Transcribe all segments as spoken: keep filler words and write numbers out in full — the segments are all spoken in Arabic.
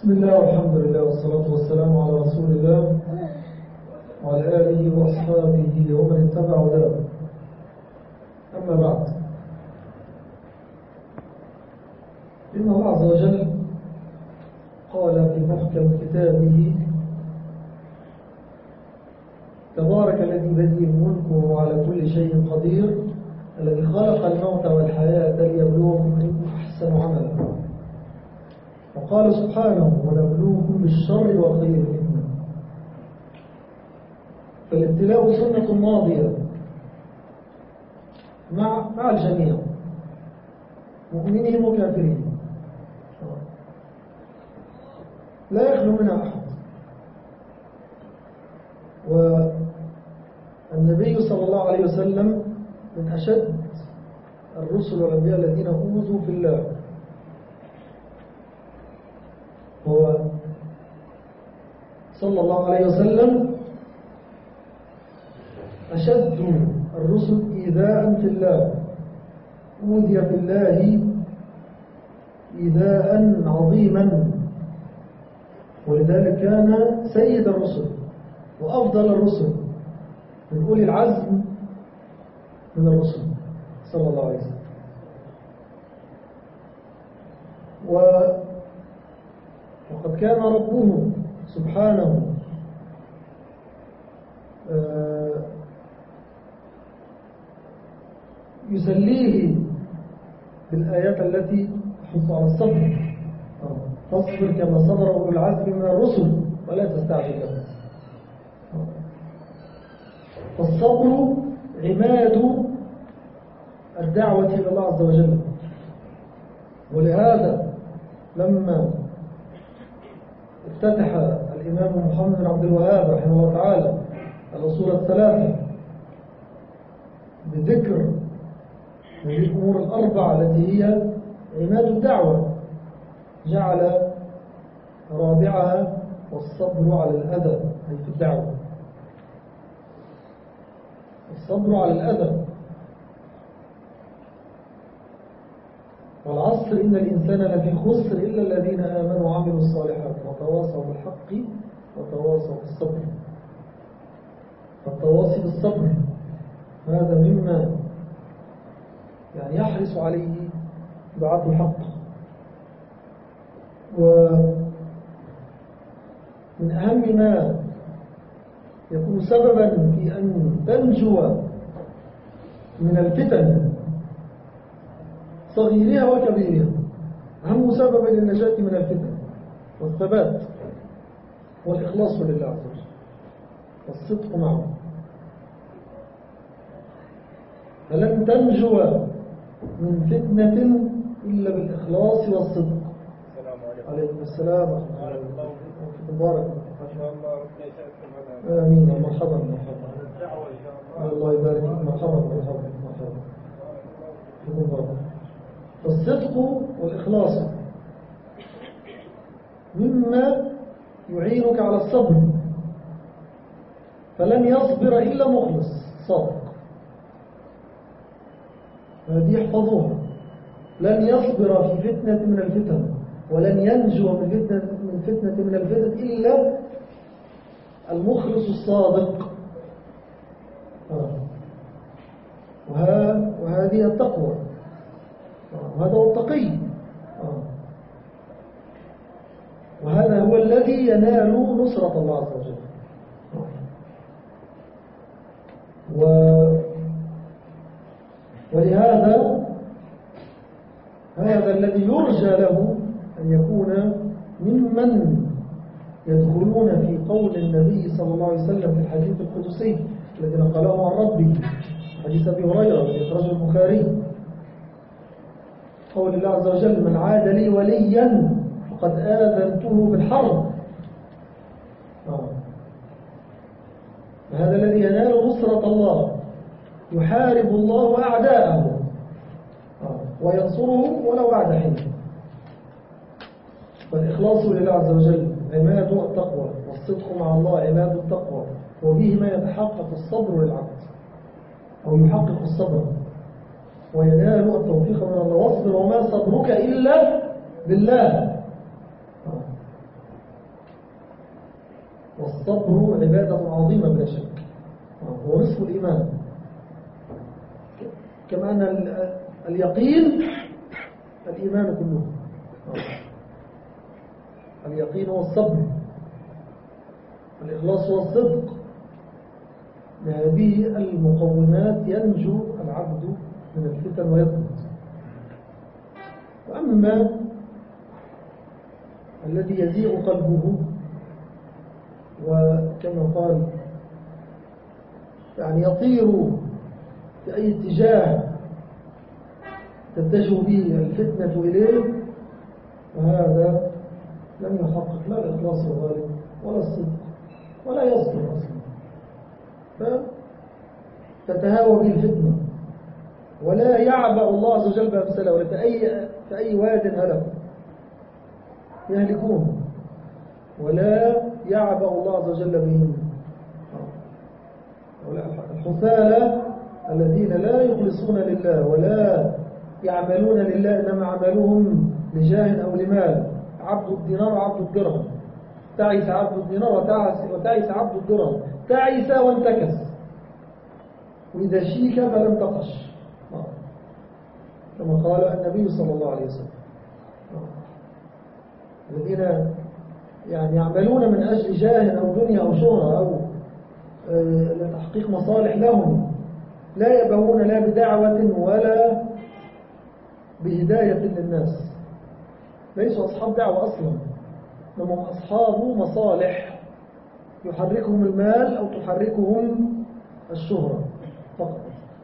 بسم الله والحمد لله والصلاة والسلام على رسول الله وعلى آله وأصحابه ومن اتبع هداه. أما بعد، إن الله عز وجل قال في محكم كتابه: تبارك الذي بيده الملك وهو على كل شيء قدير، الذي خلق الموت والحياة ليبلوكم أيكم أحسن عملا. وقال سبحانه: ونبلوكم بالشر والخير فتنة. فالابتلاء سنة ماضية مع مع الجميع، مؤمنين وكافرين، لا يخلو منها أحد. والنبي صلى الله عليه وسلم من أشد الرسل والأنبياء الذين أوذوا في الله. هو صلى الله عليه وسلم أشد الرسل إيذاء في الله، أوذي في الله إيذاء عظيما، ولذلك كان سيد الرسل وأفضل الرسل من أولي العزم من الرسل صلى الله عليه وسلم. وقد كان ربه سبحانه يسليه بالآيات التي تحث على الصبر: فاصبر كما صبر أولو العزم من الرسل ولا تستعجل لهم. فالصبر عماد الدعوة إلى الله عز وجل. ولهذا لما افتتح الإمام محمد بن عبد الوهاب رحمه الله تعالى الأصول الثلاثة بذكر هذه الأمور الأربعة التي هي عماد الدعوة، جعل رابعها والصبر على الأذى، أي في الدعوة الصبر على الأذى. والعصر إن الإنسان لفي خسر إلا الذين آمنوا وعملوا الصالحات وتواصوا بالحق وتواصوا بالصبر. فالتواصي بالصبر هذا مما يعني يحرص عليه دعاة الحق. ومن أهم ما يكون سببا في أن تنجو من الفتن صغيرها وكبيرها، أهم سبب للنجاة من الفتن والثبات والإخلاص لله عز وجل والصدق معه. فلن تنجو من فتنة إلا بالإخلاص والصدق. السلام عليكم. عليكم السلام ورحمة الله وبركاته. آمين. مرحبا مرحبا. الله يبارك فيك. مرحبا مرحبا مرحبا. الصدق والإخلاص مما يعينك على الصبر، فلن يصبر إلا مخلص صادق. هذه احفظوها: لن يصبر في فتنة من الفتن ولن ينجو من فتنة من فتنة من الفتن إلا المخلص الصادق. وهذه التقوى، وهذا هو التقي، وهذا هو الذي ينال نصرة الله عز وجل. و ولهذا هذا الذي يرجى له أن يكون ممن يدخلون في قول النبي صلى الله عليه وسلم في الحديث القدسي الذي نقله عن ربه، حديث أبي هريرة الذي أخرجه البخاري، قول الله عز وجل: من عاد لي وليا فقد آذنته بالحرب. هذا الذي ينال نصرة الله، يحارب الله أعداءه وينصره ولو بعد حين. فالإخلاص لله عز وجل عماد التقوى، والصدق مع الله عماد التقوى، وبهما يتحقق الصبر للعبد أو يحقق الصبر وينال التوفيق من الله. واصبر وما صبرك إلا بالله. والصبر عبادة عظيمة بلا شك، هو نصف الإيمان. كما أن اليقين الإيمان كله. اليقين هو الصبر، الإخلاص هو الصدق. بهذه المقومات ينجو العبد من الفتن ويثبت. وأما الذي يزيغ قلبه، وكما قال يعني يطير في أي اتجاه تتجه به الفتنة إليه، وهذا لم يحقق لا الإخلاص الغالب ولا الصدق ولا يصبر أصلا، فتتهاوى به الفتنة ولا يعبأ الله عز وجل بأمثله، ولا في أي, في أي واد هلك يهلكون، ولا يعبأ الله عز وجل بهم. الحثالة الذين لا يخلصون لله ولا يعملون لله، إنما عملهم لجاه أو لمال. عبد الدينار وعبد الدرهم، تعيس عبد الدينار وتعيس عبد الدرهم، تعيس وانتكس، وإذا شيك فلم تقش، كما قال النبي صلى الله عليه وسلم. الذين يعني يعملون من أجل جاه أو دنيا أو شهرة أو لتحقيق مصالح لهم، لا يبهون لا بدعوة ولا بهداية للناس، ليسوا أصحاب دعوة أصلا، هم أصحاب مصالح يحركهم المال أو تحركهم الشهرة فقط.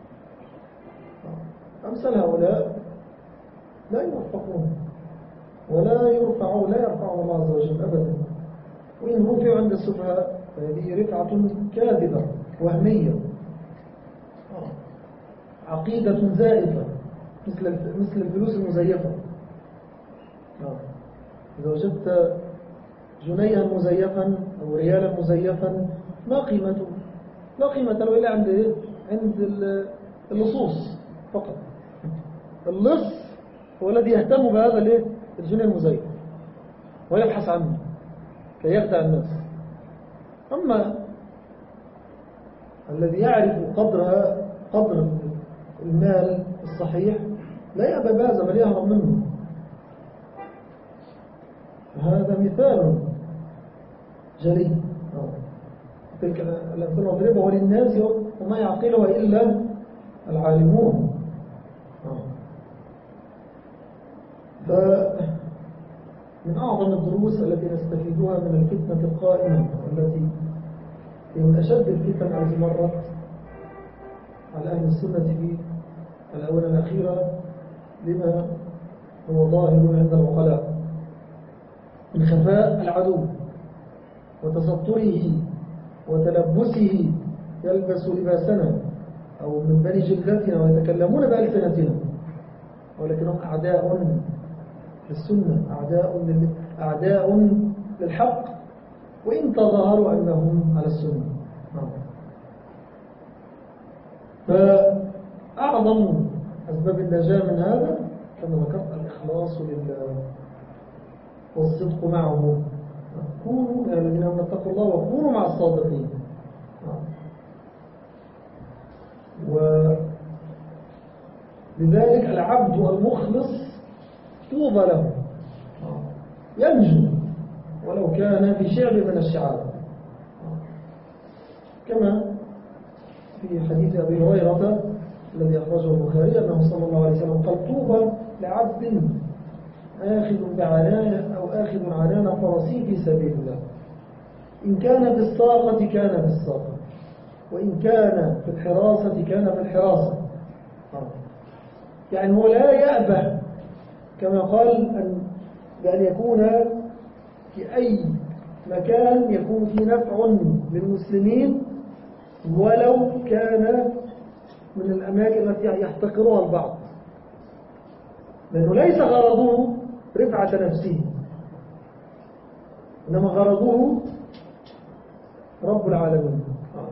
أمثال هؤلاء لا يوفقون ولا يرفعون، لا يرفعهم الله عز وجل أبدا، وإن رفعوا عند السفهاء فهذه رفعة كاذبة وهمية، عقيدة زائفة مثل مثل الفلوس المزيفة. إذا وجدت جنيها مزيفا أو ريالا مزيفا ما قيمته؟ لا قيمة له إلا عند إيه؟ عند اللصوص فقط. اللص هو الذي يهتم بهذا الايه؟ الجنيه المزيف ويبحث عنه كي يخدع الناس. أما الذي يعرف قدر قدر المال الصحيح لا يأبى بهذا بل يهرب منه. هذا مثال جلي. تلك الأمثال نضربها للناس وما يعقلها إلا العالمون. فمن أعظم الدروس التي نستفيدها من الفتنة القائمة التي هي من أشد الفتن التي مرت على أهل السنة في الآونة الأخيرة لما هو ظاهر عند العقلاء من خفاء العدو وتستره وتلبسه، يلبس لباسنا أو من بني جلدتنا ويتكلمون بألسنتنا، ولكنهم أعداء للسنة، أعداء, لل... أعداء للحق، وإن تظاهروا أنهم على السنة. فأعظم أسباب النجاة من هذا كما ذكرت الإخلاص لله والصدق معه. كونوا يا الذين آمنوا اتقوا الله وكونوا مع الصادقين. ولذلك العبد المخلص طوبى له، ينجو ولو كان في شعب من الشعاب، كما في حديث أبي هريرة الذي أخرجه البخاري أنه صلى الله عليه وسلم قال: طوبى لعبد آخذ بعنانه أو آخذ عنان فرسي في سبيل الله، إن كان بالساقة كان بالساقة، وإن كان في الحراسة كان في الحراسة. يعني هو لا يأبه كما قال أن بأن يكون في أي مكان يكون فيه نفع للمسلمين ولو كان من الأماكن التي يحتقرها البعض، لأنه ليس غرضه رفعة نفسه، إنما غرضه رب العالمين،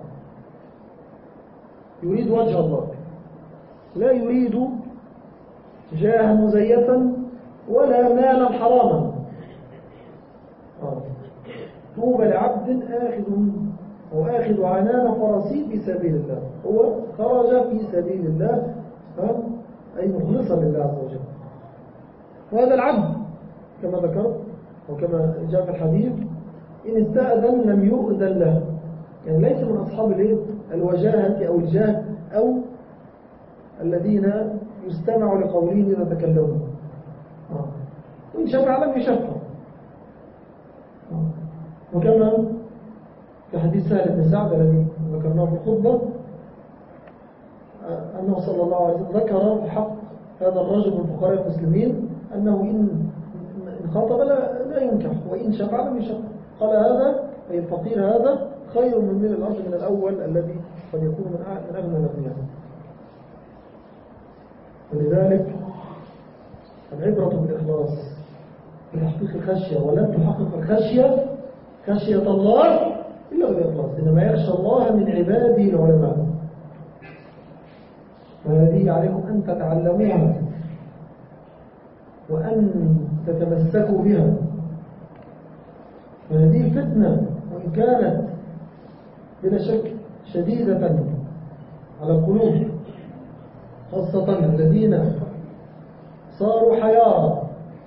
يريد وجه الله، لا يريد جاها مزيفا ولا مالا حراما. طوبى طوبى لعبد آخذ أو آخذ عنان فرسي في سبيل الله. هو خرج في سبيل الله أي مخلصا لله عز وجل. وهذا العبد كما ذكرت وكما جاء في الحديث إن استأذن لم يؤذن له، يعني ليس من أصحاب الوجاهة أو الجاه أو الذين يستمع لقولهم إذا تكلموا. وإن شفع لم يشفع. وكما في حديث سهل بن سعد الذي ذكرناه في الخطبة أنه صلى الله عليه وسلم ذكر في حق هذا الرجل من فقراء المسلمين أنه إن خاطب لا, لا ينكح وإن شفع لم يشفع. قال هذا أي الفقير هذا خير من ملء الأرض من الأول الذي قد يكون من أغنى الأغنياء. ولذلك العبرة بالإخلاص بتحقيق الخشية، ولن تحقق الخشية خشية الله إلا بالإخلاص، إنما يخشى الله من عباده العلماء. فهذه عليكم أن تتعلموها وأن تتمسكوا بها. فهذه الفتنة وإن كانت بلا شك شديدة على القلوب، خاصة الذين صاروا حيارى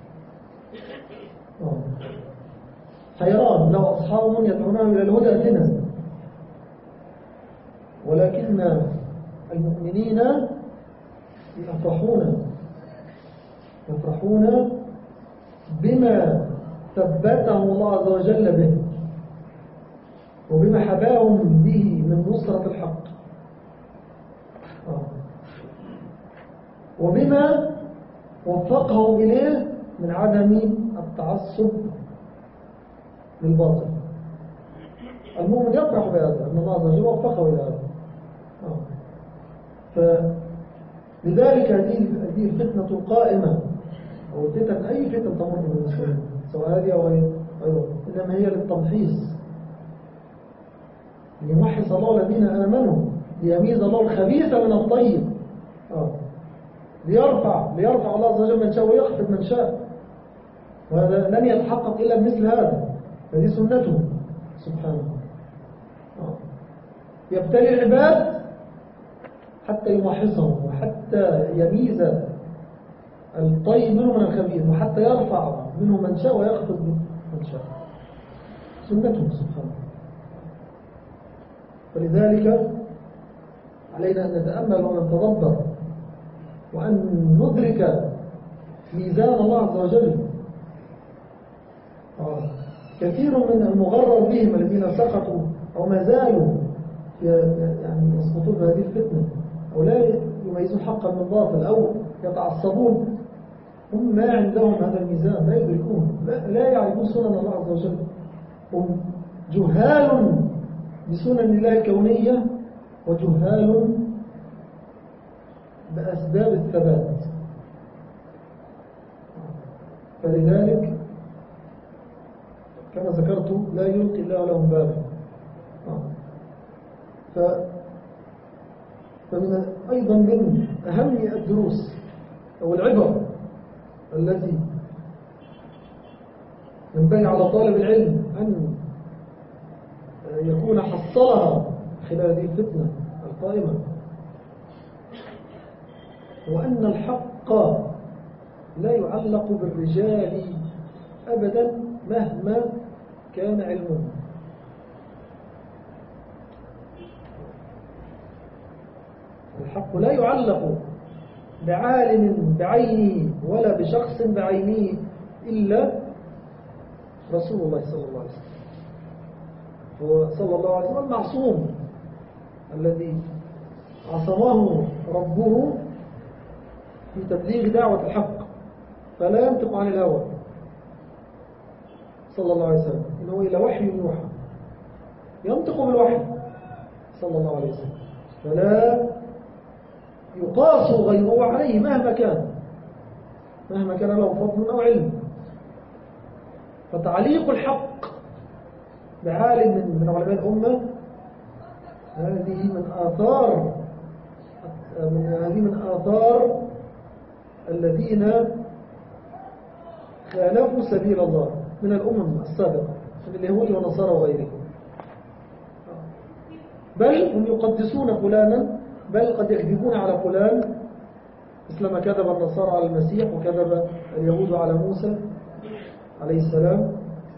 حيران لو أصحاب يدعونهم إلى الهدى أتنا، ولكن المؤمنين يفرحون يفرحون بما ثبتهم الله عز وجل به وبما حباهم به من نصرة الحق وبما وفقهم إليه من عدم التعصب للباطل. المؤمن يفرح بهذا أن الله عز وجل وفقه إلى هذا. فلذلك هذه الفتنة القائمة أو الفتن أي فتن تمر بالمسلمين سواء هذه أو غيرها إنما هي للتمحيص، ليمحص الله الذين آمنوا، ليميز الله الخبيث من الطيب، آه. ليرفع ليرفع الله عز وجل من شاء ويخفض من شاء. وهذا لن يتحقق إلا بمثل هذا، هذه سنته سبحانه. آه. يبتلي العباد حتى يمحصهم وحتى يميز الطيب منه من الخبيث وحتى يرفع منه من شاء ويخفض من شاء، سنته سبحانه. فلذلك علينا أن نتأمل ونتدبر وأن ندرك ميزان الله عز وجل. آه. كثير من المغرر بهم الذين سقطوا أو ما زالوا يعني يسقطون بهذه الفتنة أو لا يميزون حقا من باطل أو يتعصبون، هم ما عندهم هذا الميزان، لا يدركون، لا, لا يعرفون سنن الله عز وجل، هم جهال بسنن الله الكونية وجهال بأسباب الثبات. فلذلك كما ذكرت لا يلقي الله لهم بالا. فمن أيضا من أهم الدروس أو العبر التي ينبغي على طالب العلم أن يكون حصلها خلال هذه الفتنة القائمة وأن الحق لا يعلق بالرجال أبدا مهما كان علمهم. الحق لا يعلق بعالم بعينه ولا بشخص بعينه إلا رسول الله صلى الله عليه وسلم. هو صلى الله عليه وسلم المعصوم الذي عصمه ربه في تبليغ دعوة الحق، فلا ينطق عن الهوى صلى الله عليه وسلم، إنه إلى وحي يوحى، ينطق بالوحي صلى الله عليه وسلم، فلا يقاس غيره عليه مهما كان مهما كان له فضل أو علم. فتعليق الحق بعالم من علماء الأمة هذه من آثار من هذه من آثار الذين خالفوا سبيل الله من الأمم السابقة من اليهود والنصارى وغيرهم، بل هم يقدسون فلانا، بل قد يكذبون على فلان مثل ما كذب النصارى على المسيح وكذب اليهود على موسى عليه السلام.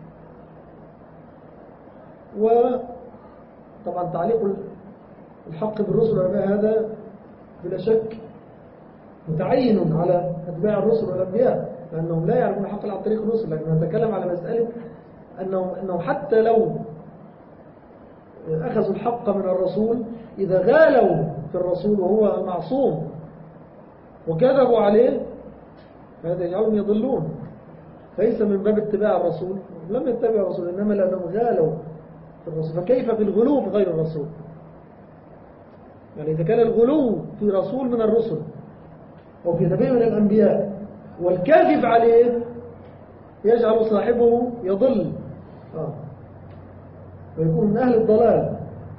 وطبعا تعليق الحق بالرسل والأنبياء هذا بلا شك متعين على أتباع الرسل والأنبياء، لأنهم لا يعرفون الحق عن طريق الرسل. لكن نتكلم على مسألة أنهم, أنهم حتى لو أخذوا الحق من الرسول، إذا غالوا في الرسول وهو المعصوم وكذبوا عليه، فهذا يجعلهم يضلون. ليس من باب اتباع الرسول، لم يتبعوا الرسول، إنما لأنهم غالوا في الرسول. فكيف بالغلو في غير الرسول؟ يعني إذا كان الغلو في رسول من الرسل وفي نبي من الأنبياء والكاذب عليه يجعل صاحبه يضل آه. ويكون من أهل الضلال،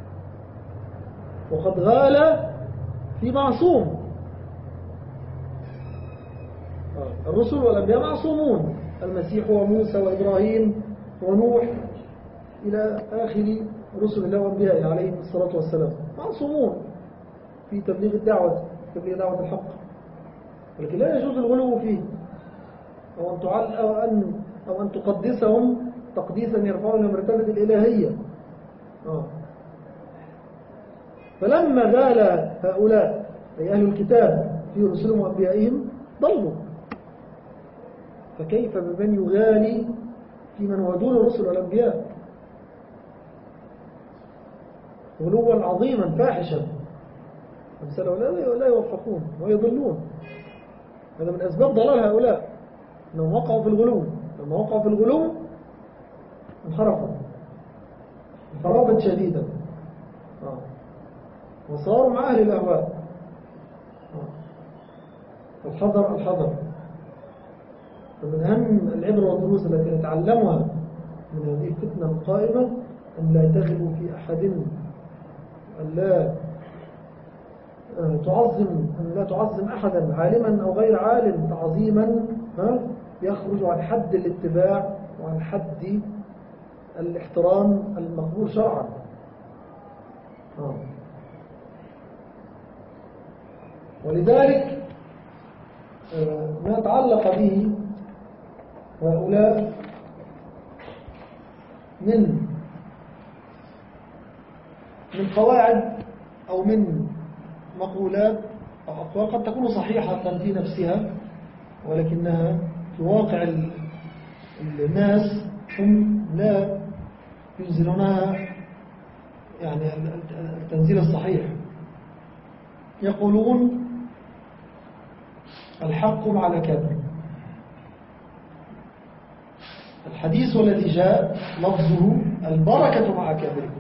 وقد غال في معصوم. آه. الرسل والأنبياء معصومون، المسيح وموسى وإبراهيم ونوح إلى آخر رسل الله وأنبيائه عليهم الصلاة والسلام معصومون في تبليغ الدعوة، تبليغ دعوة الحق، ولكن لا يجوز الغلو فيه، أو أن تعل أو أن أو أن تقدسهم تقديسا يرفعون مرتبة الإلهية. آه. فلما غال هؤلاء أي أهل الكتاب في رسلهم وأنبيائهم ضلوا، فكيف بمن يغالي في من هو دون الرسل والأنبياء غلوا عظيما فاحشا، أمثاله لا يوفقون ويضلون. هذا من أسباب ضلال هؤلاء، أنهم وقعوا في الغلو. لما وقعوا في الغلو انحرفوا انحرافا شديدا آه. وصاروا مع أهل الأهواء. آه. الحذر الحذر. فمن أهم العبر والدروس التي نتعلمها من هذه الفتنة القائمة أن لا تغلوا في أحد، أن لا تعظم أن لا تعظم أحدا عالما أو غير عالم تعظيما يخرج عن حد الاتباع وعن حد الاحترام المقبول شرعا. ولذلك ما تعلق به هؤلاء من من قواعد أو من مقولات أو أقوال قد تكون صحيحة في نفسها، ولكنها في واقع الناس هم لا ينزلونها يعني التنزيل الصحيح. يقولون الحق مع الأكابر. الحديث الذي جاء لفظه البركة مع أكابركم،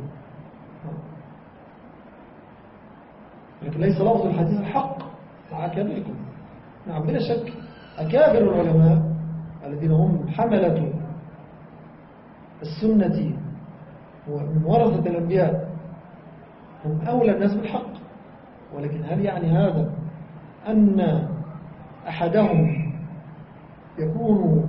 لكن ليس لفظ الحديث الحق مع أكابركم. نعم بلا شك أكابر العلماء الذين هم حملة السنة ومن ورثة الأنبياء هم أولى الناس بالحق، ولكن هل يعني هذا أن أحدهم يكون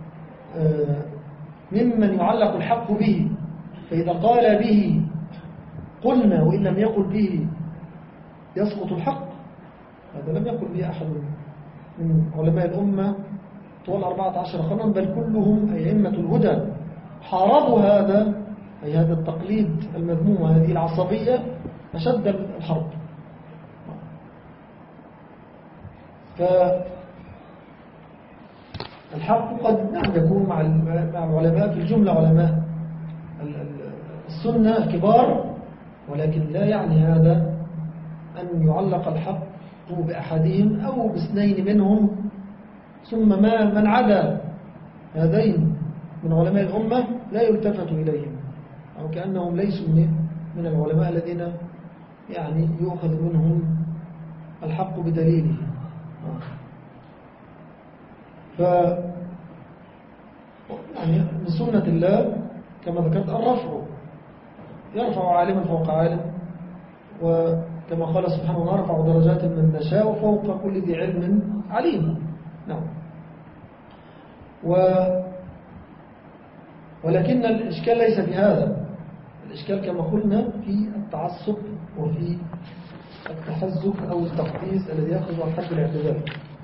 ممن يعلق الحق به، فإذا قال به قلنا وإن لم يقل به يسقط الحق؟ هذا لم يقل به أحد من علماء الأمة طوال أربعة عشر قرنا، بل كلهم أئمة الهدى حاربوا هذا، أي هذا التقليد المذموم وهذه العصبية أشد الحرب. فالحق قد نعم يكون مع العلماء في الجملة علماء السنة الكبار، ولكن لا يعني هذا أن يعلق الحق بأحدهم أو باثنين منهم، ثم ما من عدا هذين من علماء الأمة لا يلتفت إليهم، أو كأنهم ليسوا من العلماء الذين يعني يؤخذ منهم الحق بدليله. ف يعني من سنة الله كما ذكرت الرفع، يرفع عالما فوق عالم، وكما قال سبحانه ونرفع درجات من نشاء فوق كل ذي علم عليم. نعم. ولكن الإشكال ليس في هذا، الإشكال كما قلنا في التعصب وفي التحزب أو التقديس الذي يأخذ عن حد الاعتدال.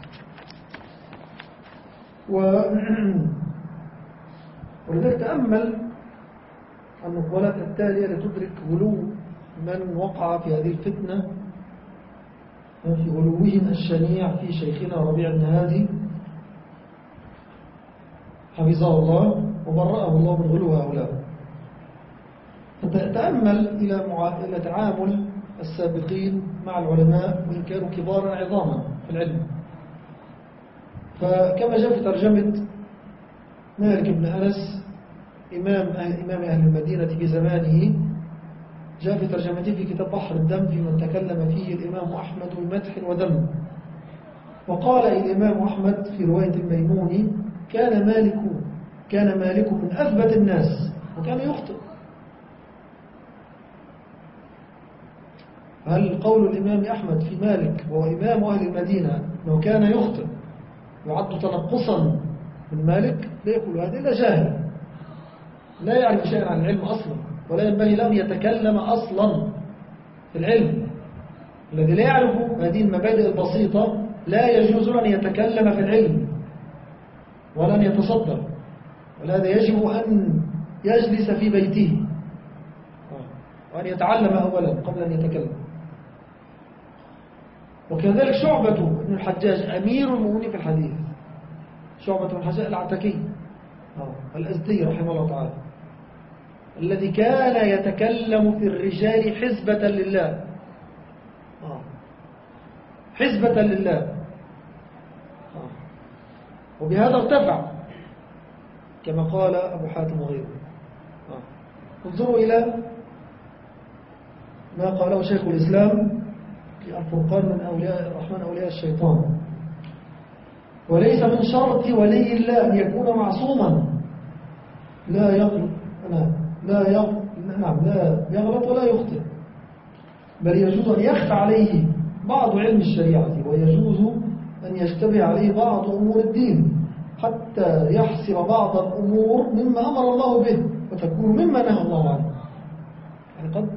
ولذلك تأمل النقولات التالية لتدرك غلو من وقع في هذه الفتنة، في غلوهم الشنيع في شيخنا ربيع بن هادي حفظه الله وبرأه الله من غلو هؤلاء. فتأمل إلى مع... إلى تعامل السابقين مع العلماء وإن كانوا كبارا عظاما في العلم. فكما جاء في ترجمة مالك بن أنس إمام أهل, إمام أهل المدينة في زمانه، جاء في ترجمته في كتاب بحر الدم في من تكلم فيه الإمام أحمد بمدح وذم. وقال الإمام أحمد في رواية الميموني: كان مالك كان مالك من أثبت الناس وكان يخطئ. هل قول الإمام أحمد في مالك وهو إمام أهل المدينة أنه كان يخطئ يعد تنقصا من مالك؟ لا يقول هذا إلا جاهل لا يعرف شيئا عن العلم أصلا، ولا ينبغي له أن يتكلم أصلا في العلم. الذي لا يعرف هذه المبادئ البسيطة لا يجوز أن يتكلم في العلم ولا أن يتصدر، ولهذا يجب أن يجلس في بيته وأن يتعلم أولا قبل أن يتكلم. وكذلك شعبة بن الحجاج أمير المؤمنين في الحديث، شعبة بن الحجاج العتكي الأزدي رحمه الله تعالى، الذي كان يتكلم في الرجال حزبة لله، حزبة لله، وبهذا ارتفع كما قال أبو حاتم وغيره. انظروا إلى ما قاله شيخ الإسلام في الفرقان من أولياء الرحمن أولياء الشيطان: وليس من شرط ولي الله أن يكون معصوما لا يغلط لا يغلط نعم لا يغلط ولا يخطئ، بل يجوز أن يخفى عليه بعض علم الشريعة، ويجوز أن يشتبه عليه بعض أمور الدين، حتى يحسب بعض الأمور مما أمر الله به وتكون مما نهى الله عنه. يعني قد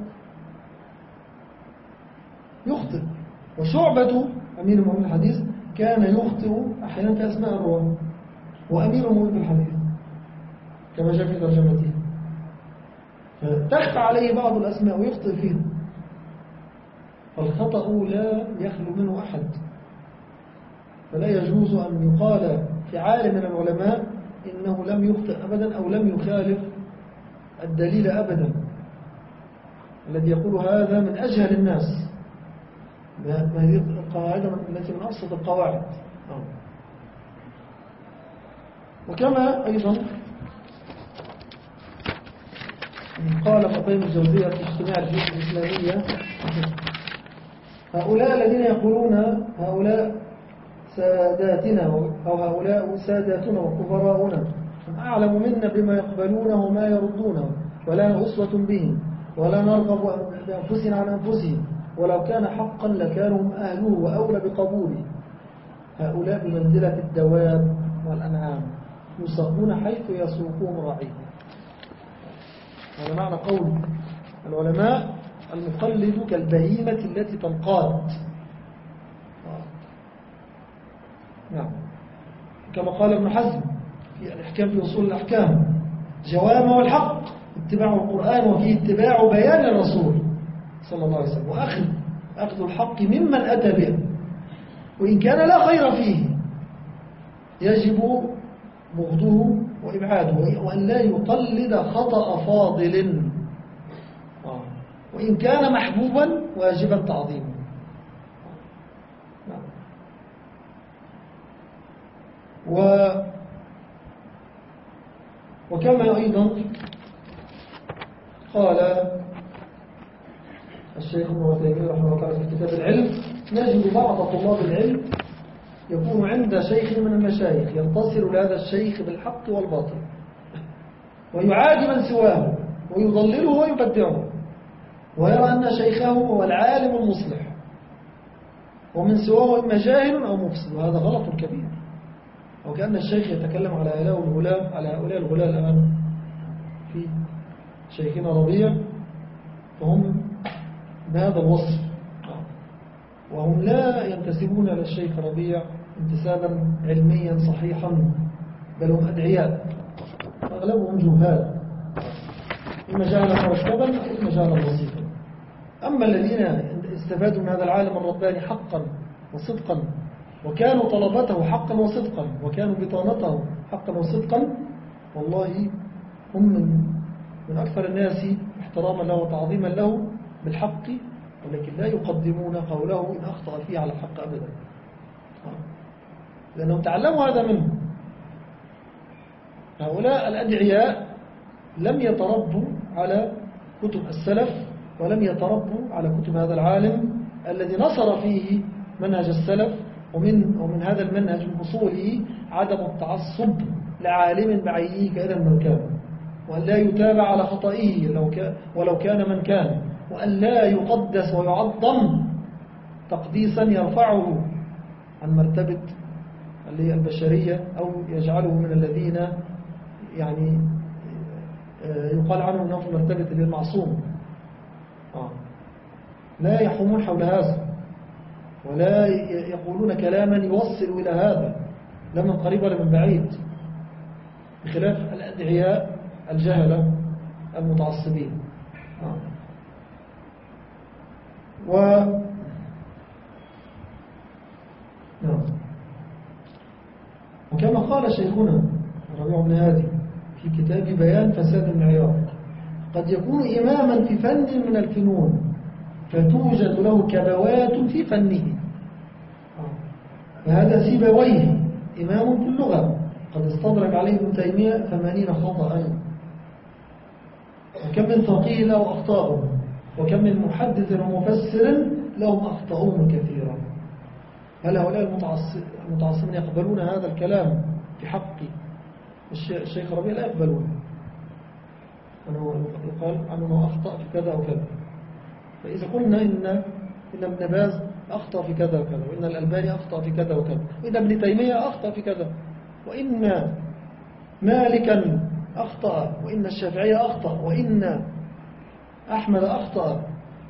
يخطئ. وشعبة أمير المؤمنين في الحديث كان يخطئ أحيانا في أسماء الرواة، وأمير المؤمنين في الحديث كما جاء في ترجمته، فتخفى عليه بعض الأسماء ويخطئ فيها، فالخطأ لا يخلو منه أحد. فلا يجوز أن يقال في عالم من العلماء إنه لم يخطئ أبدا أو لم يخالف الدليل أبدا. الذي يقول هذا من أجهل الناس، هذه القاعدة التي من أبسط القواعد. وكما أيضا قال ابن قيم الجوزية في اجتماع البيوت الإسلامية: هؤلاء الذين يقولون هؤلاء ساداتنا أو هؤلاء ساداتنا وكبراؤنا هم أعلم منا بما يقبلونه وما يردونه، ولا أسوة بهم ولا نرغب بأنفسنا عن أنفسهم، ولو كان حقا لكانوا هم أهلوه وأولى بقبوله. هؤلاء بمنزلة الدواب والأنعام يساقون حيث يسوقهم راعيهم. هذا معنى قول العلماء: المقلد كالبهيمة التي تنقاد. نعم، كما قال ابن حزم في الإحكام في أصول الأحكام: جوامع الحق اتباع القرآن وفيه اتباع بيان الرسول صلى الله عليه وسلم، وأخذ أخذ الحق ممن أتى به، وإن كان لا خير فيه يجب بغضه وإبعاده، وأن لا يقلد خطأ فاضل، وإن كان محبوبا واجبا تعظيمه. و وكما أيضا قال الشيخ ابن عثيمين رحمه الله تعالى في كتاب العلم: نجد بعض طلاب العلم يكون عند شيخ من المشايخ ينتصر لهذا الشيخ بالحق والباطل، ويعادي من سواه ويضلله ويبدعه، ويرى أن شيخه هو العالم المصلح ومن سواه إما جاهل أو مفسد، وهذا غلط كبير. وكأن الشيخ يتكلم على هؤلاء الغلام على هؤلاء الغلام الآن في شيخنا ربيع فهم بهذا الوصف، وهم لا ينتسبون إلى الشيخ ربيع انتسابا علميا صحيحا، بل هم أدعياء أغلبهم جهال، إما جهلا مركبا إما جهلا بسيطا. أما الذين استفادوا من هذا العالم الرباني حقا وصدقا، وكانوا طلبته حقا وصدقا، وكانوا بطانته حقا وصدقا، والله هم من, من أكثر الناس احتراما له وتعظيما له بالحق، ولكن لا يقدمون قوله إن أخطأ فيه على الحق أبدا، لأنهم تعلموا هذا منه. هؤلاء الأدعياء لم يتربوا على كتب السلف، ولم يتربوا على كتب هذا العالم الذي نصر فيه منهج السلف، ومن, ومن هذا المنهج من أصوله عدم التعصب لعالم بعينه كائنا من كان، وأن لا يتابع على خطئه لو كان ولو كان من كان، وأن لا يقدس ويعظم تقديسا يرفعه عن مرتبة البشرية أو يجعله من الذين يعني يقال عنه أنه في مرتبة المعصوم. لا يحومون حول هذا، ولا يقولون كلاما يوصل إلى هذا، لا من قريب ولا من بعيد، بخلاف الأدعياء الجهلة المتعصبين. و نعم. وكما قال شيخنا ربيع بن هادي في كتاب بيان فساد المعيار: قد يكون إماما في فن من الفنون فتوجد له كبوات في فنه، فهذا سيبويه إمام في اللغة قد استدرك عليه ابن تيمية ثمانين خطأ، وكم من فقيه له أخطاء، وكم من محدث ومفسر لهم أخطاءهم كثيرا. هل هؤلاء المتعصبين يقبلون هذا الكلام في حق الشيخ ربيع؟ لا يقبلون. أنه يقال عنه أخطأ في كذا وكذا. فإذا قلنا إن إن ابن باز أخطأ في كذا وكذا، وإن الألباني أخطأ في كذا وكذا، وإن ابن تيمية أخطأ في كذا، وإن مالكا أخطأ، وإن الشافعية أخطأ، وإن أحمد أخطأ،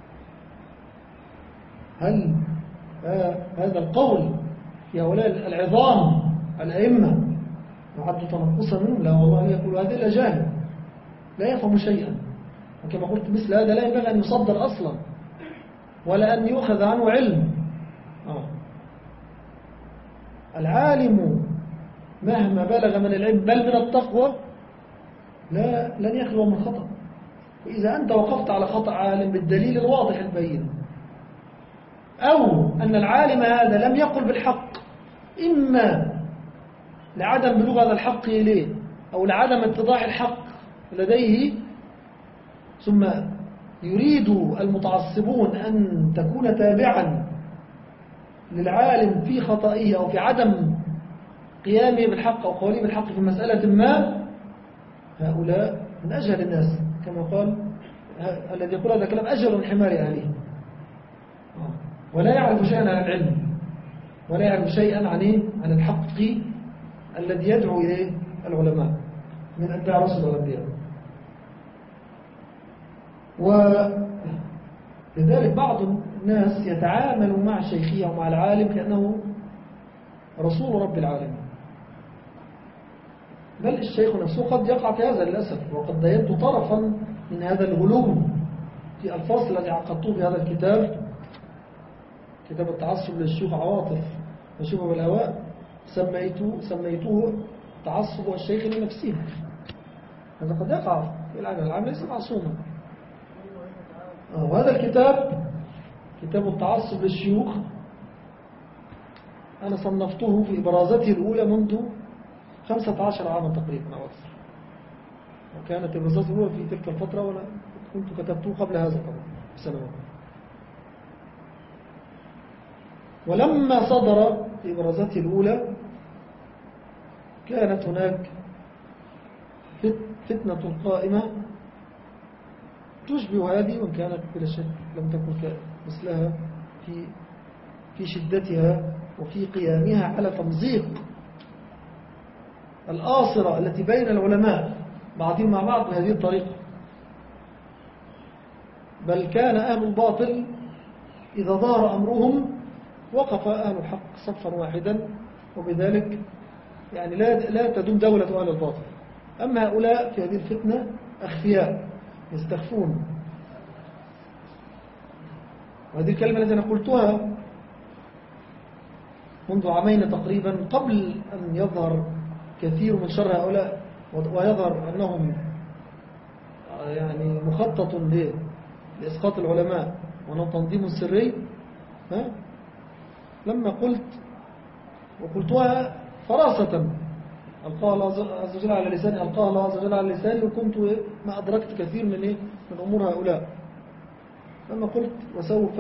هل هذا القول في هؤلاء العظام الأئمة يعد تنقصا منهم؟ لا والله، يقول هذا إلا جاهل لا يفهم شيئا. وكما قلت مثل هذا لا ينبغي أن يصدر أصلا، ولا أن يؤخذ عنه علم. آه. العالم مهما بلغ من العلم بل من التقوى لا لن يخلو من خطأ. وإذا أنت وقفت على خطأ عالم بالدليل الواضح البين، أو أن العالم هذا لم يقل بالحق، إما لعدم بلوغ هذا الحق إليه أو لعدم اتضاح الحق لديه، ثم يريد المتعصبون أن تكون تابعا للعالم في خطئه أو في عدم قيامه بالحق أو قوله بالحق في مسألة ما، هؤلاء من أجهل الناس، كما قال الذي يقول هذا الكلام أجهل من حمار أهله، ولا يعرف شيئا عن العلم، ولا يعرف شيئا عن عن الحق الذي يدعو إليه العلماء من أتباع رسل الأنبياء. ولذلك بعض الناس يتعامل مع شيخه ومع العالم كأنه رسول رب العالمين، بل الشيخ نفسه قد يقع في هذا للأسف، وقد يبدو طرفا من هذا الغلو في الفصل الذي عقدته في هذا الكتاب، كتاب التعصب للشيوخ عواطف وشبه بالهواء، سميته سميته تعصب الشيخ لنفسه. هذا قد يقع في العالم، العالم ليس معصوما. وهذا الكتاب كتاب التعصب للشيوخ أنا صنفته في إبرازته الأولى منذ خمسة عشر عاما تقريبا أو أكثر، وكانت إبرازته الأولى في تلك الفترة، وأنا كنت كتبته قبل هذا طبعا بسنوات. ولما صدر في إبرازته الأولى كانت هناك فتنة قائمة تشبه هذه، وإن كانت بلا شك لم تكن مثلها في في شدتها وفي قيامها على تمزيق الآصرة التي بين العلماء بعضهم مع بعض بهذه الطريقة، بل كان أهل الباطل إذا ظهر أمرهم وقف أهل الحق صفا واحدا، وبذلك يعني لا لا تدوم دولة أهل الباطل. أما هؤلاء في هذه الفتنة أخفياء يستخفون. وهذه الكلمة التي أنا قلتها منذ عامين تقريبا قبل أن يظهر كثير من شر هؤلاء ويظهر أنهم يعني مخطط لإسقاط العلماء وأنه تنظيم سري. ها؟ لما قلت وقلتها فراسة ألقاها الله عز وجل على لساني ألقاها الله عز وجل على لساني، وكنت ما أدركت كثير من إيه من أمور هؤلاء. لما قلت وسوف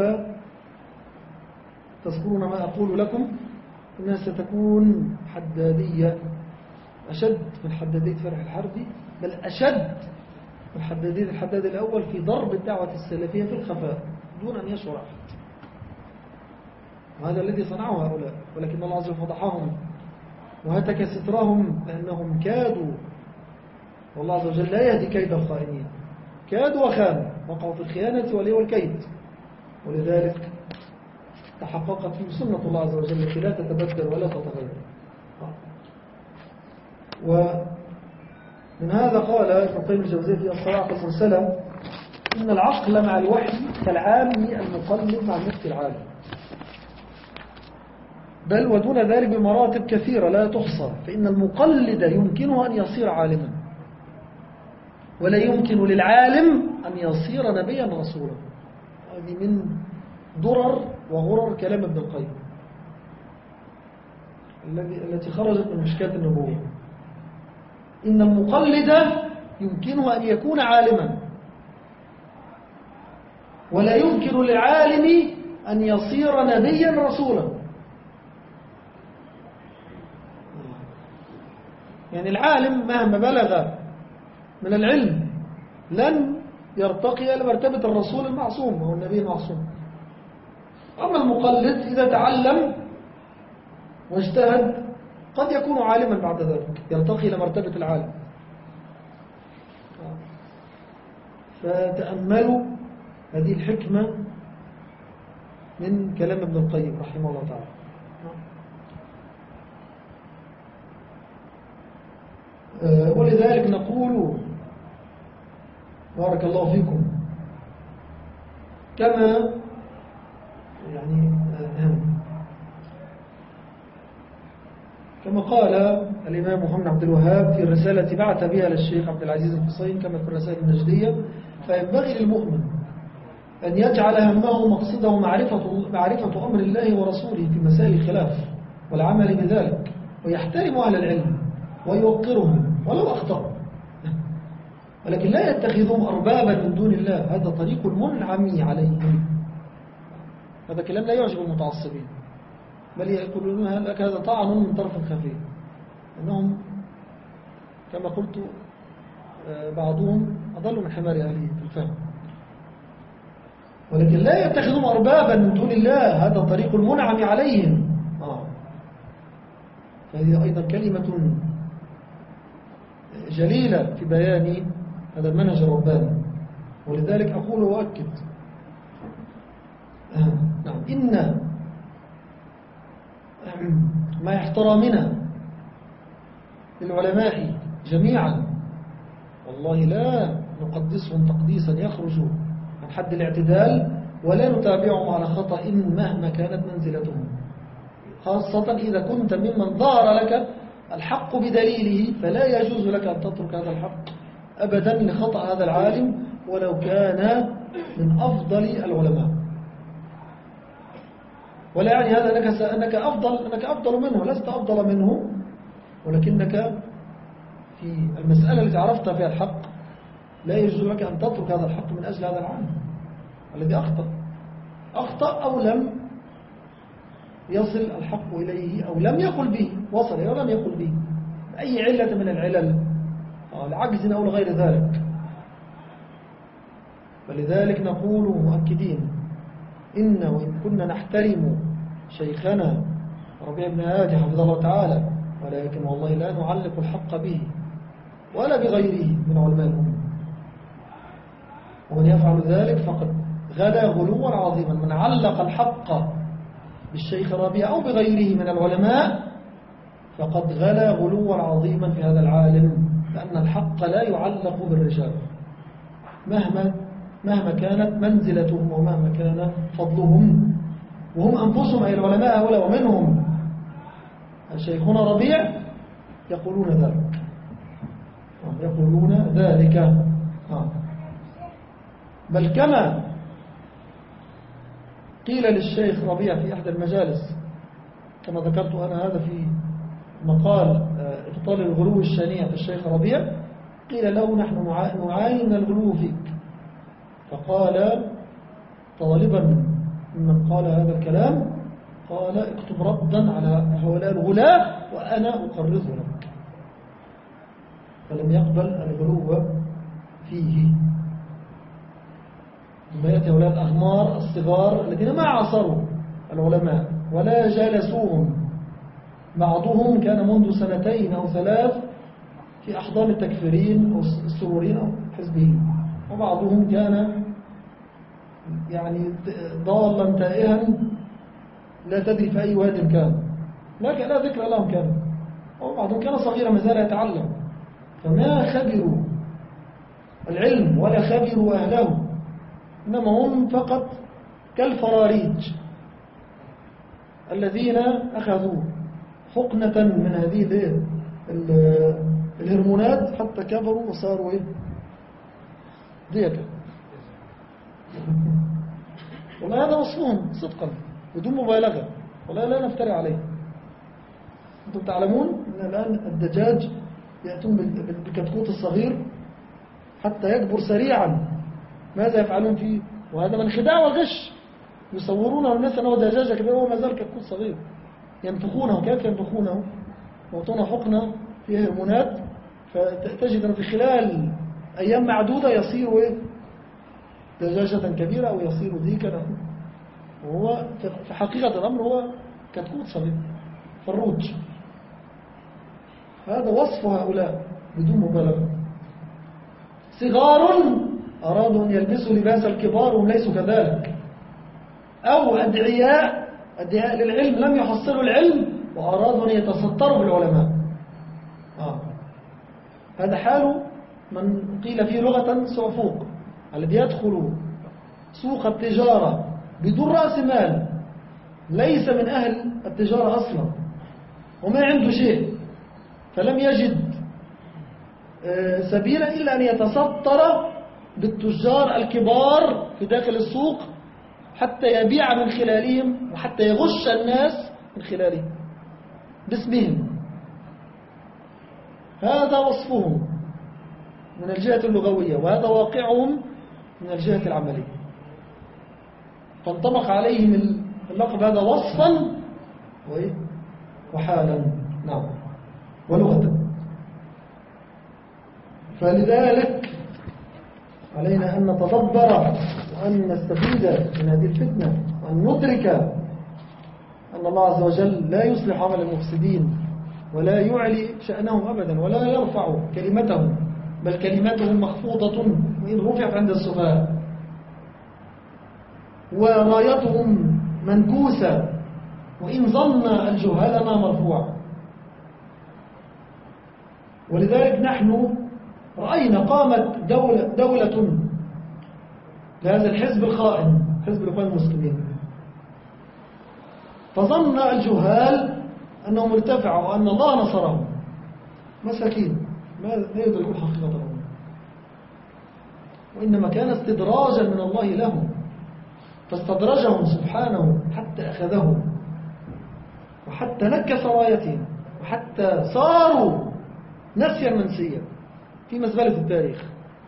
تذكرون ما أقول لكم إنها ستكون حدادية أشد من حدادية فرح الحربي، بل أشد من حدادية الحداد الأول في ضرب الدعوة السلفية في الخفاء دون أن يشعر أحد. وهذا الذي صنعه هؤلاء، ولكن الله عز وجل فضحهم وهتك سترهم لأنهم كادوا، والله عز وجل لا يهدي كيد الخائنين، كادوا وخانوا، وقعوا في الخيانة والكيد. ولذلك تحققت في سنة الله عز وجل التي لا تتبدل ولا تتغير. ومن هذا قال ابن القيم الجوزية في الصواعق المرسلة إن العقل مع الوحي كالعامي المقلد مع المفتي العالم، بل ودون ذلك بمراتب كثيرة لا تحصى. فإن المقلد يمكنه أن يصير عالما، ولا يمكن للعالم أن يصير نبيا رسولا. هذه من ضرر وغرر كلام ابن القيم التي خرجت من مشكاة النبوة. إن المقلد يمكنه أن يكون عالما، ولا يمكن للعالم أن يصير نبيا رسولا. يعني العالم مهما بلغ من العلم لن يرتقي إلى مرتبة الرسول المعصوم أو النبي المعصوم. أما المقلد إذا تعلم واجتهد قد يكون عالما بعد ذلك، يرتقي إلى مرتبة العالم. فتأملوا هذه الحكمة من كلام ابن القيم رحمه الله تعالى. ولذلك نقول بارك الله فيكم كما يعني كما قال الإمام محمد عبد الوهاب في الرسالة بعث بها للشيخ عبد العزيز الحسين كما في الرسائل النجدية: فينبغي للمؤمن أن يجعل همه مقصده معرفة, معرفة أمر الله ورسوله في مسائل الخلاف والعمل بذلك، ويحترم أهل العلم ويوقرهم ولو أخطأوا، ولكن لا يتخذهم أربابا من دون الله. هذا طريق المنعم عليهم. هذا كلام لا يعجب المتعصبين، بل يقولون لك هذا طعن من طرف خفي، أنهم كما قلت بعضهم أضلوا من حمار أهله في الفهم. ولكن لا يتخذهم أربابا من دون الله، هذا طريق المنعم عليهم. آه. فهذه أيضا كلمة جليلة في بيان هذا المنهج الرباني. ولذلك أقول وأؤكد آه. نعم إن مع احترامنا للعلماء جميعا والله لا نقدسهم تقديسا يخرج عن حد الاعتدال، ولا نتابعهم على خطأ مهما كانت منزلتهم، خاصة إذا كنت ممن ظهر لك الحق بدليله، فلا يجوز لك أن تترك هذا الحق أبدا لخطأ هذا العالم ولو كان من أفضل العلماء. ولا يعني هذا أنك, أنك, أفضل أنك أفضل منه، لست أفضل منه، ولكنك في المسألة التي عرفت فيها الحق لا يجوز لك أن تترك هذا الحق من أجل هذا العالم الذي أخطأ أخطأ أو لم يصل الحق إليه أو لم يقل به، وصل أو لم يقل به، أي علة من العلل، العجز أو لغير ذلك. فلذلك نقول مؤكدين إن وإن كنا نحترم شيخنا ربيع بن هادي حفظه الله تعالى، ولكن والله لا نعلق الحق به، ولا بغيره من علماء الأمة. ومن يفعل ذلك فقد غلا غلوا عظيما. من علق الحق بالشيخ ربيع أو بغيره من العلماء فقد غلا غلوا عظيما في هذا العالم، لأن الحق لا يعلق بالرجال مهما مهما كانت منزلتهم ومهما كان فضلهم، وهم أنفسهم أي العلماء هؤلاء ومنهم شيخنا ربيع يقولون ذلك يقولون ذلك بل كما قيل للشيخ ربيع في أحد المجالس، كما ذكرت أنا هذا في مقال إبطال الغلو الشنيع في الشيخ ربيع، قيل له نحن نعاني من الغلو فيك، فقال طالبا ممن قال هذا الكلام قال اكتب ردا على هؤلاء الغلاة وأنا أقرضه لك، فلم يقبل الغلو فيه. ثم يأتي هؤلاء الأغمار الصغار الذين ما عاصروا العلماء ولا جالسوهم، بعضهم كان منذ سنتين أو ثلاث في أحضان التكفيرين أو السرورين أو حزبين، وبعضهم كان يعني ضالا تائها لا تدري في أي واد كان، لكن لا ذكر لهم كان، وبعضهم كان صغيرا ما زال يتعلم، فما خبروا العلم ولا خبروا أهله، إنما هم فقط كالفراريج الذين أخذوا حقنة من هذه الهرمونات حتى كبروا وصاروا إيه ديكا. والله هذا وصفهم صدقا بدون مبالغة، والله لا نفتري عليه. أنتم تعلمون أن الآن الدجاج يأتون بالكتكوت الصغير حتى يكبر سريعا، ماذا يفعلون فيه؟ وهذا من خداع وغش، يصورونه الناس أنه دجاجة كبيرة وهو ما زال كتكوت صغير، ينفخونه. كيف ينفخونه؟ يعطونه حقنة فيها هرمونات، فتجد أنه في خلال أيام معدودة يصير إيه؟ دجاجة كبيرة أو يصير ديكا، وهو في حقيقة الأمر هو كتكوت صغير فروج. هذا وصف هؤلاء بدون مبالغة، صغار أرادوا أن يلبسوا لباس الكبار وهم ليسوا كذلك، أو أدعياء أدعياء للعلم لم يحصلوا العلم وأرادوا أن يتستروا بالعلماء. آه. هذا حال من قيل فيه لغة سعفوق، الذي يدخل سوق التجارة بدون رأس مال، ليس من أهل التجارة أصلا وما عنده شيء، فلم يجد سبيلا إلا أن يتستر بالتجار الكبار في داخل السوق حتى يبيع من خلالهم وحتى يغش الناس من خلالهم باسمهم. هذا وصفهم من الجهة اللغوية، وهذا واقعهم من الجهة العملية، فانطبق عليهم اللقب هذا وصفا وحالا نعم ولغة. فلذلك علينا أن نتدبر وأن نستفيد من هذه الفتنة، وأن ندرك أن الله عز وجل لا يصلح عمل المفسدين ولا يعلي شأنهم أبدا ولا يرفع كلمتهم، بل كلمتهم مخفوضة وإن رفعت عند السفهاء، ورايتهم منكوسة وإن ظن الجهال ما مرفوع. ولذلك نحن رأينا قامت دولة, دولة لهذا الحزب الخائن، حزب الإخوان المسلمين، فظن الجهال أنهم ارتفعوا وأن الله نصرهم، مساكين ما يدركوا حقيقة الأمر، وإنما كان استدراجا من الله لهم، فاستدرجهم سبحانه حتى أخذهم وحتى نكس رايتهم وحتى صاروا نسيا منسيا في مزبلة التاريخ.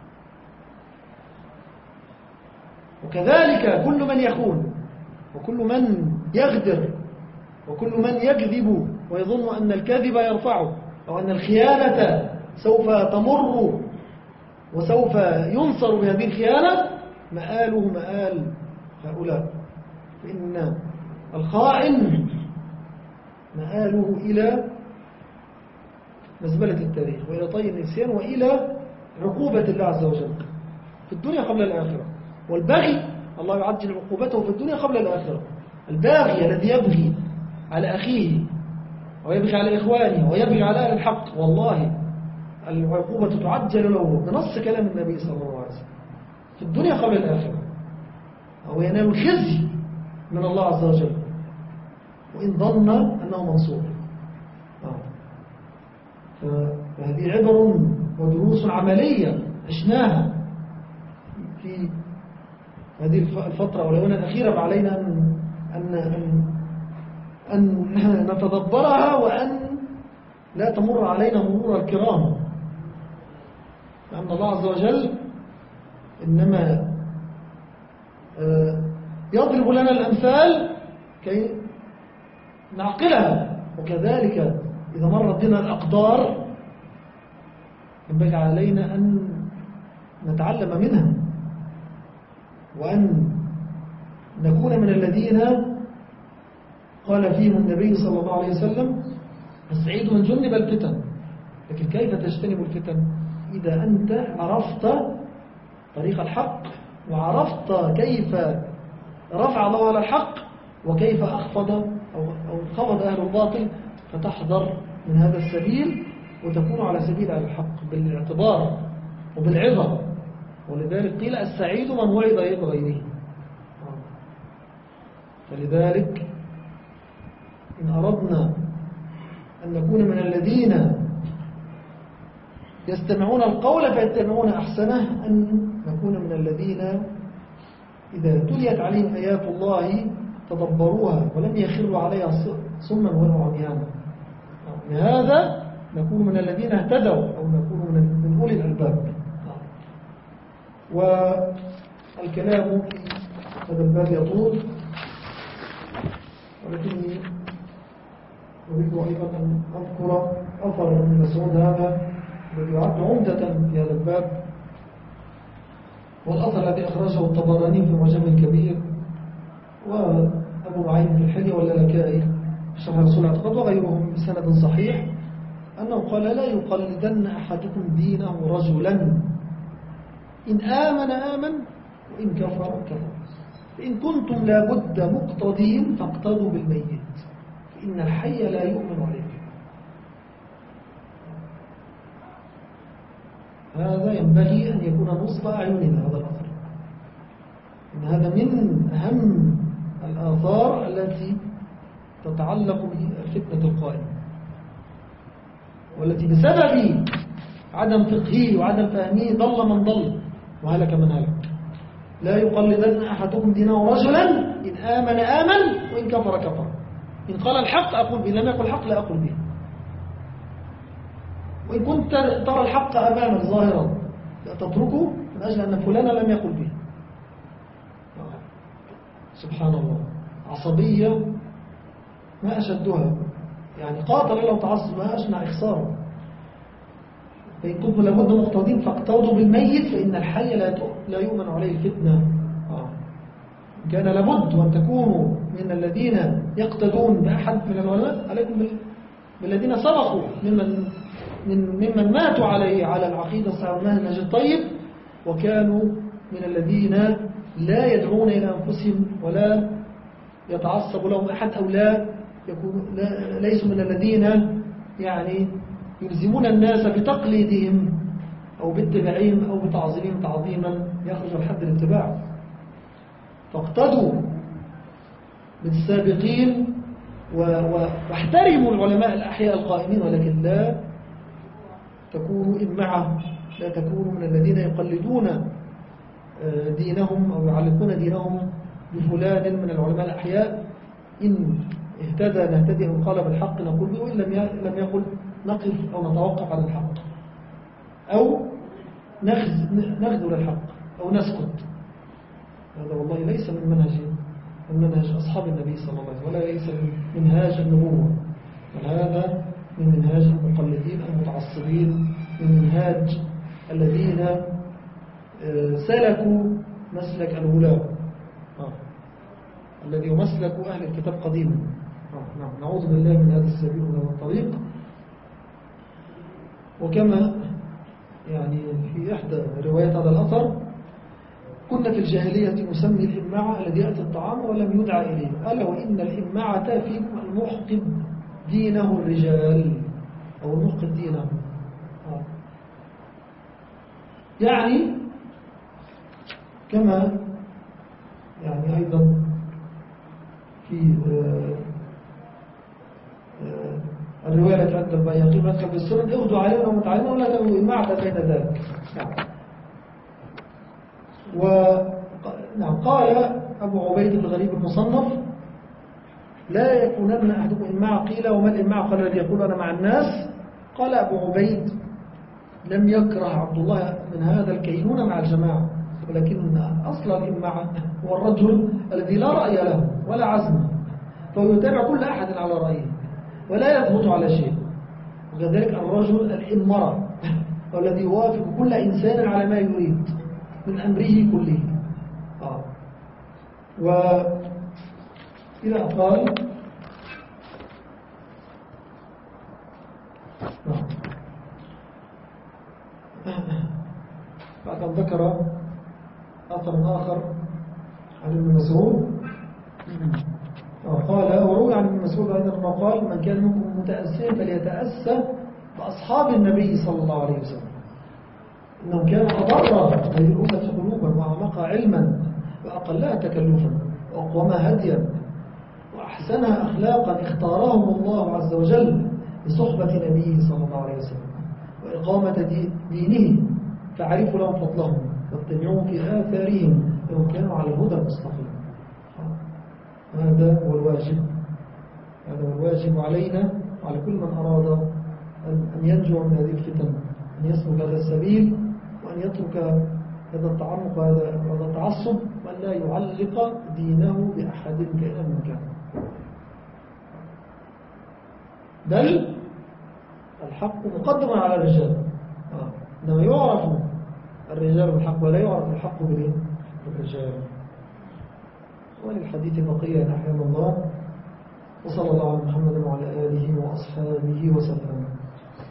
وكذلك كل من يخون وكل من يغدر وكل من يكذب ويظن أن الكذب يرفعه أو أن الخيانة سوف تمر وسوف ينصر بهذه الخيانة، مآله مآل هؤلاء، فإن الخائن مآله إلى مزبلة التاريخ وإلى طي النسيان وإلى عقوبة الله عز وجل في الدنيا قبل الآخرة. والبغي الله يعجل عقوبته في الدنيا قبل الآخرة. الباغي الذي يبغي على أخيه ويبغي على إخوانه ويبغي على أهل الحق، والله العقوبة تعجل له بنص كلام النبي صلى الله عليه وسلم في الدنيا قبل الآخرة، أو ينال الخزي من الله عز وجل وإن ظن أنه منصور. فهذه عبر ودروس عملية عشناها في هذه الفترة والآونة الأخيرة، علينا أن, أن, أن, أن نتدبرها وأن لا تمر علينا مرور الكرام، لأن الله عز وجل إنما يضرب لنا الأمثال كي نعقلها، وكذلك إذا مرت بنا الأقدار ينبغي علينا أن نتعلم منها وأن نكون من الذين قال فيهم النبي صلى الله عليه وسلم السعيد من جنب الفتن. لكن كيف تجتنب الفتن؟ إذا أنت عرفت طريق الحق وعرفت كيف رفع الله على الحق وكيف أخفض أو خفض أهل الباطل، فتحذر من هذا السبيل وتكون على سبيل أهل الحق بالاعتبار وبالعظة. ولذلك قيل السعيد من وعظ بغيره. فلذلك إن أردنا أن نكون من الذين يستمعون القول فيتبعون أحسنه، أن نكون من الذين إذا تليت عليهم آيات الله تدبروها ولم يخروا عليها صما ولا عميانا. لهذا نكون من الذين اهتدوا أو نكون من أولي الألباب. والكلام في هذا الباب يطول، ولكني أريد أيضا أن أذكر أثر ابن مسعود هذا الذي يعد عمدة في هذا الباب، والأثر الذي أخرجه الطبراني في معجم الكبير وأبو نعيم في الحلية واللالكائي في شرح رسول الاعتقاد وغيرهم بسند صحيح، أنه قال لا يقلدن أحدكم دينه رجلا إن آمن آمن وإن كفر كفر، فإن كنتم لابد مقتدين فاقتدوا بالميت فإن الحي لا يؤمن عليه. هذا ينبغي أن يكون نصب أعيننا هذا الأثر، إن هذا من أهم الآثار التي تتعلق بفتنة القائم، والتي بسبب عدم فقهه وعدم فهمه ضل من ضل وهلك من هلك. لا يقلدن أحدكم دينه رجلا إن آمن آمن وإن كفر كفر، إن قال الحق أقول به، لم يقل الحق لا أقول به. وإن كنت ترى الحق أمامك ظاهرا لا تتركه من أجل أن فلانا لم يقل به. سبحان الله، عصبية ما أشدها، يعني قاتل لو تعصب ما أشنع إخساره. فإن كنتم لابد مقتدين فاقتدوا بالميت فإن الحي لا لا يؤمن عليه الفتنة. آه. كان لابد أن تكونوا من الذين يقتدون بأحد من العلماء، عليكم بالذين سبقوا ممن من ممن ماتوا عليه على العقيدة الصحيحة والمنهج الطيب، وكانوا من الذين لا يدعون إلى أنفسهم ولا يتعصب لهم أحد، أو لا يكونوا لا ليسوا من الذين يعني يلزمون الناس بتقليدهم أو باتباعهم أو بتعظيمهم تعظيما يخرج عن حد الاتباع. فاقتدوا بالسابقين واحترموا العلماء الأحياء القائمين، ولكن لا تكونوا إمعة، لا تكونوا من الذين يقلدون دينهم أو يعلقون دينهم بفلان من العلماء الأحياء. إن اهتدى نهتدي، إن قال بالحق نقول به، وإن لم يقل نقف أو نتوقف عن الحق أو نخذل الحق أو نسكت. هذا والله ليس من منهج من منهج أصحاب النبي صلى الله عليه وسلم، ولا ليس من منهاج النبوة، وهذا من منهاج المقلدين المتعصبين، من منهاج الذين سلكوا مسلك الولاة آه. الذي يمسلك أهل الكتاب قديما. آه. نعم. نعوذ بالله من هذا السبيل ومن هذا الطريق. وكما يعني في إحدى روايات هذا الأثر: كنا في الجاهلية نسمي الإماعة الذي يأتي الطعام ولم يدعى إليه، قال وإن الإماعة فيكم المحقد دينه الرجال، أو المحقد دينه. يعني كما يعني أيضا في الرواية التي عند البيهقي مثل في السنن: اغدوا علينا ومتعلمين ولا تبغوا إماعة بين ذلك. ونعم قال أبو عبيد بن غريب المصنف: لا يكونن أحدكم إماعة. قيل وما الإماعة؟ قال الذي يقول أنا مع الناس. قال أبو عبيد: لم يكره عبد الله من هذا الكينون مع الجماعة، ولكن أصل الإماعة هو الرجل الذي لا رأي له ولا عزم، فهو يتابع كل أحد على رأيه ولا يثبت على شيء. وكذلك الرجل الإمرة والذي يوافق كل إنسان على ما يريد من أمره كله. آه. وإذا قال بعد أن ذكر أثر آخر عن ابن مسعود قال: وروي عن ابن مسعود أيضا أنه قال: من كان منكم متأسيا فليتأسى بأصحاب النبي صلى الله عليه وسلم، إنهم كانوا أضر هذه الأمة قلوبا وأعمقها علما وأقلها تكلفا وأقومها هديا وأحسنها أخلاقا اختارهم الله عز وجل لصحبة نبيه صلى الله عليه وسلم وإقامة دينه، فعرفوا لهم فضلهم واتبعوهم في آثارهم إنهم كانوا على الهدى المستقيم. هذا هو الواجب، هذا هو الواجب علينا وعلى كل من أراد أن ينجو من هذه الفتن، أن يسلك هذا السبيل وأن يترك هذا التعمق وهذا التعصب، وأن لا يعلق دينه بأحد كائنا من كان. بل الحق مقدم على الرجال، إنما يعرف الرجال بالحق ولا يعرف الحق بالرجال. وللحديث بقية نحن الله، وصلى الله على محمد وعلى آله وأصحابه وسلم.